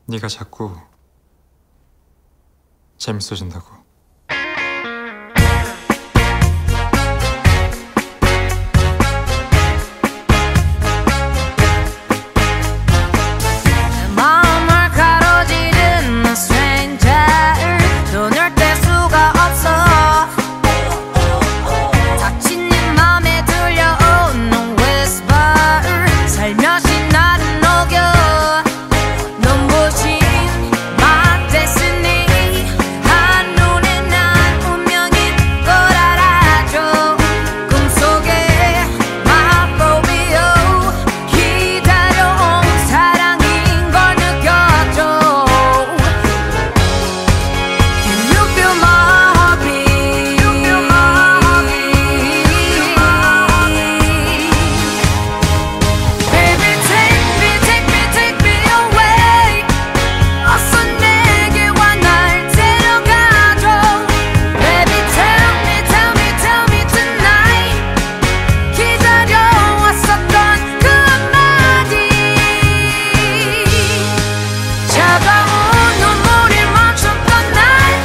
네가 자꾸 재밌어진다고. 마음을 가로지른 a stranger 눈을 뗄 수가 없어 닥친 네 맘에 들려오는 whisper 살며시 나를 녹여 눈부신 my destiny 한눈에 난 운명인 걸 알아줘 꿈속에 my Romeo 기다려온 사랑인 걸 느껴줘 Can you feel my heartbeat Baby take me away 어서 내게와 날 데려가줘 Baby tell me tonight 기다려왔었던 그 한마디 차가운 눈물이 멈췄던 날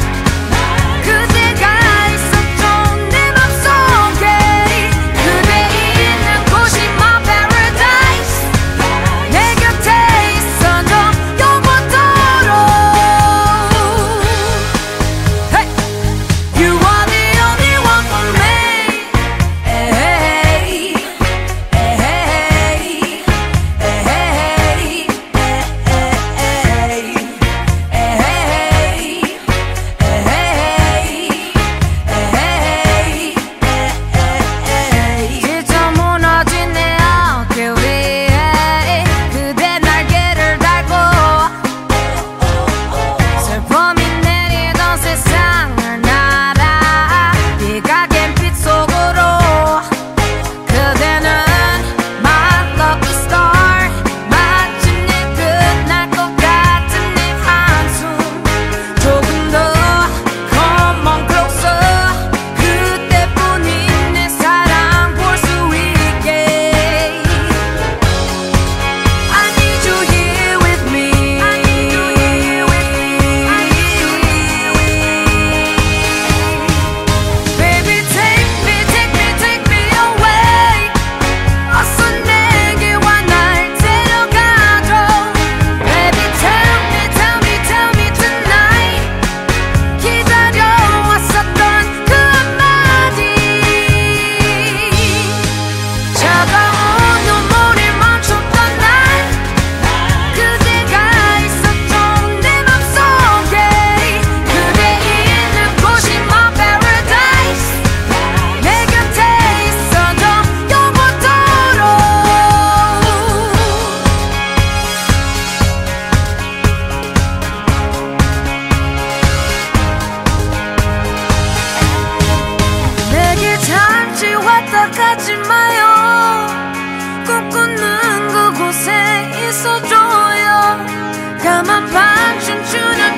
그대가 있었죠 내 맘속에 그대 있는 곳이 my paradise 내 곁에 있어줘 영원토록 Hey! You are the only one for me Hey, hey, hey, 진짜 무너진 내 어깨 위에 그대 날개를 달고 슬픔이 내리던 세상을 날아 네가 갬빛 속으로 그대는 my lucky star 마침내 끝날 것 같은 내 한숨 조금 더 come on closer 그때뿐인 내 사랑 볼 수 있게 I need you here with me Baby take me away 어서 내게와 날 데려가줘 Baby tell me tonight 기다려왔었던 그 한마디 차가운 눈물이 멈췄던 날 그대가 있었죠 내 맘속에 그대 있는 곳이 my paradise 내 곁에 있어줘 영원토록 내게 잠시 왔다 가지 마요 꿈꾸는 그곳에 있어줘요 까만 밤 춤추는